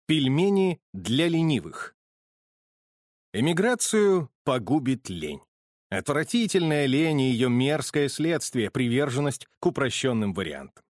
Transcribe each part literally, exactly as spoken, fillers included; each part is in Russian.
Пельмени для ленивых. Эмиграцию погубит лень. Отвратительная лень и ее мерзкое следствие — приверженность к упрощенным вариантам.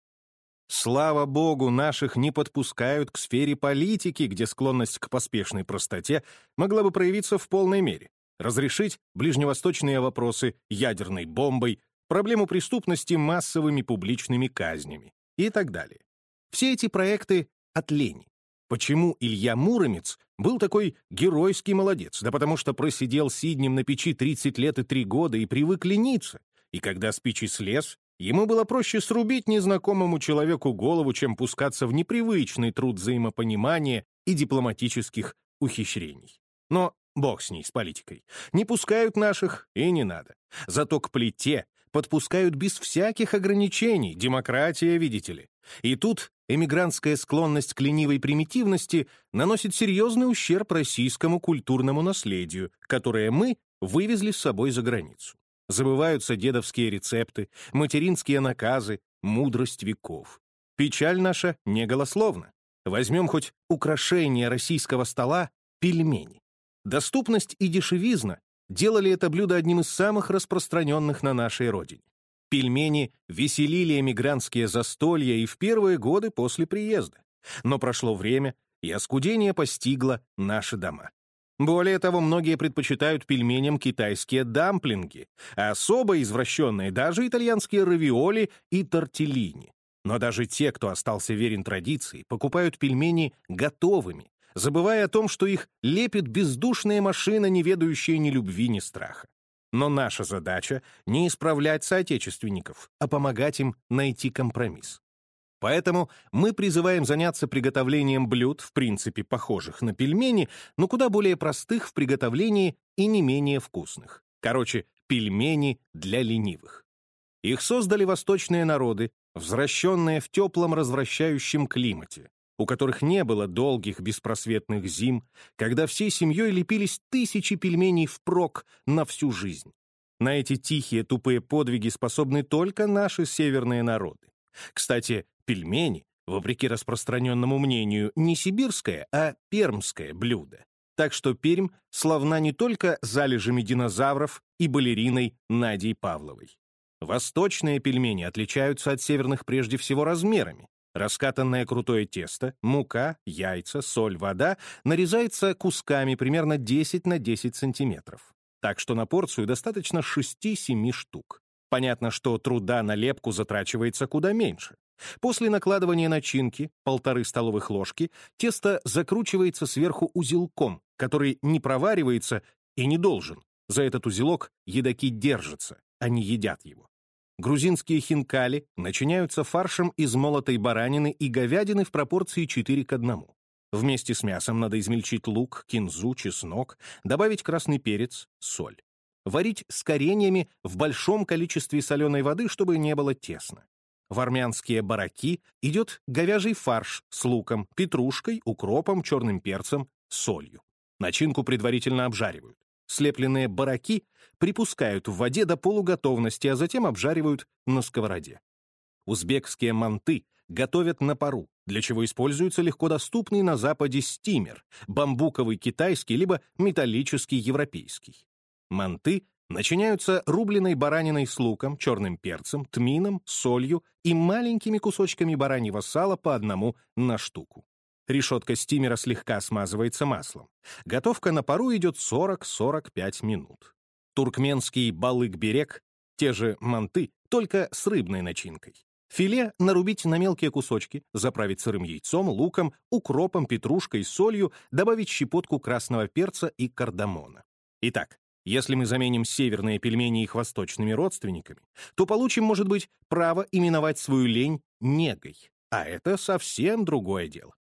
Слава богу, наших не подпускают к сфере политики, где склонность к поспешной простоте могла бы проявиться в полной мере. Разрешить ближневосточные вопросы ядерной бомбой, проблему преступности массовыми публичными казнями и так далее. Все эти проекты от лени. Почему Илья Муромец был такой геройский молодец? Да потому что просидел сиднем на печи тридцать лет и три года и привык лениться. И когда с печи слез, ему было проще срубить незнакомому человеку голову, чем пускаться в непривычный труд взаимопонимания и дипломатических ухищрений. Но бог с ней, с политикой. Не пускают наших, и не надо. Зато к плите подпускают без всяких ограничений. Демократия, видите ли. И тут эмигрантская склонность к ленивой примитивности наносит серьезный ущерб российскому культурному наследию, которое мы вывезли с собой за границу. Забываются дедовские рецепты, материнские наказы, мудрость веков. Печаль наша не голословна. Возьмем хоть украшение российского стола — пельмени. Доступность и дешевизна делали это блюдо одним из самых распространенных на нашей родине. Пельмени веселили эмигрантские застолья и в первые годы после приезда. Но прошло время, и оскудение постигло наши дома. Более того, многие предпочитают пельменям китайские дамплинги, а особо извращенные даже итальянские равиоли и тортеллини. Но даже те, кто остался верен традиции, покупают пельмени готовыми, забывая о том, что их лепит бездушная машина, не ведающая ни любви, ни страха. Но наша задача — не исправлять соотечественников, а помогать им найти компромисс. Поэтому мы призываем заняться приготовлением блюд, в принципе похожих на пельмени, но куда более простых в приготовлении и не менее вкусных. Короче, пельмени для ленивых. Их создали восточные народы, взращенные в теплом развращающем климате, у которых не было долгих беспросветных зим, когда всей семьей лепились тысячи пельменей впрок на всю жизнь. На эти тихие тупые подвиги способны только наши северные народы. Кстати, пельмени, вопреки распространенному мнению, не сибирское, а пермское блюдо. Так что Пермь славна не только залежами динозавров и балериной Надей Павловой. Восточные пельмени отличаются от северных прежде всего размерами. Раскатанное крутое тесто, мука, яйца, соль, вода нарезается кусками примерно десять на десять сантиметров. Так что на порцию достаточно шести-семи штук. Понятно, что труда на лепку затрачивается куда меньше. После накладывания начинки, полторы столовых ложки, тесто закручивается сверху узелком, который не проваривается и не должен. За этот узелок едоки держатся, а не едят его. Грузинские хинкали начиняются фаршем из молотой баранины и говядины в пропорции четыре к одному. Вместе с мясом надо измельчить лук, кинзу, чеснок, добавить красный перец, соль. Варить с кореньями в большом количестве соленой воды, чтобы не было тесно. В армянские бараки идет говяжий фарш с луком, петрушкой, укропом, черным перцем, солью. Начинку предварительно обжаривают. Слепленные бараки припускают в воде до полуготовности, а затем обжаривают на сковороде. Узбекские манты готовят на пару, для чего используется легко доступный на Западе стимер, бамбуковый китайский либо металлический европейский. Манты начиняются рубленой бараниной с луком, черным перцем, тмином, солью и маленькими кусочками бараньего сала по одному на штуку. Решетка стимера слегка смазывается маслом. Готовка на пару идет сорок-сорок пять минут. Туркменский балык-берек, те же манты, только с рыбной начинкой. Филе нарубить на мелкие кусочки, заправить сырым яйцом, луком, укропом, петрушкой, солью, добавить щепотку красного перца и кардамона. Итак, если мы заменим северные пельмени их восточными родственниками, то получим, может быть, право именовать свою лень негой. А это совсем другое дело.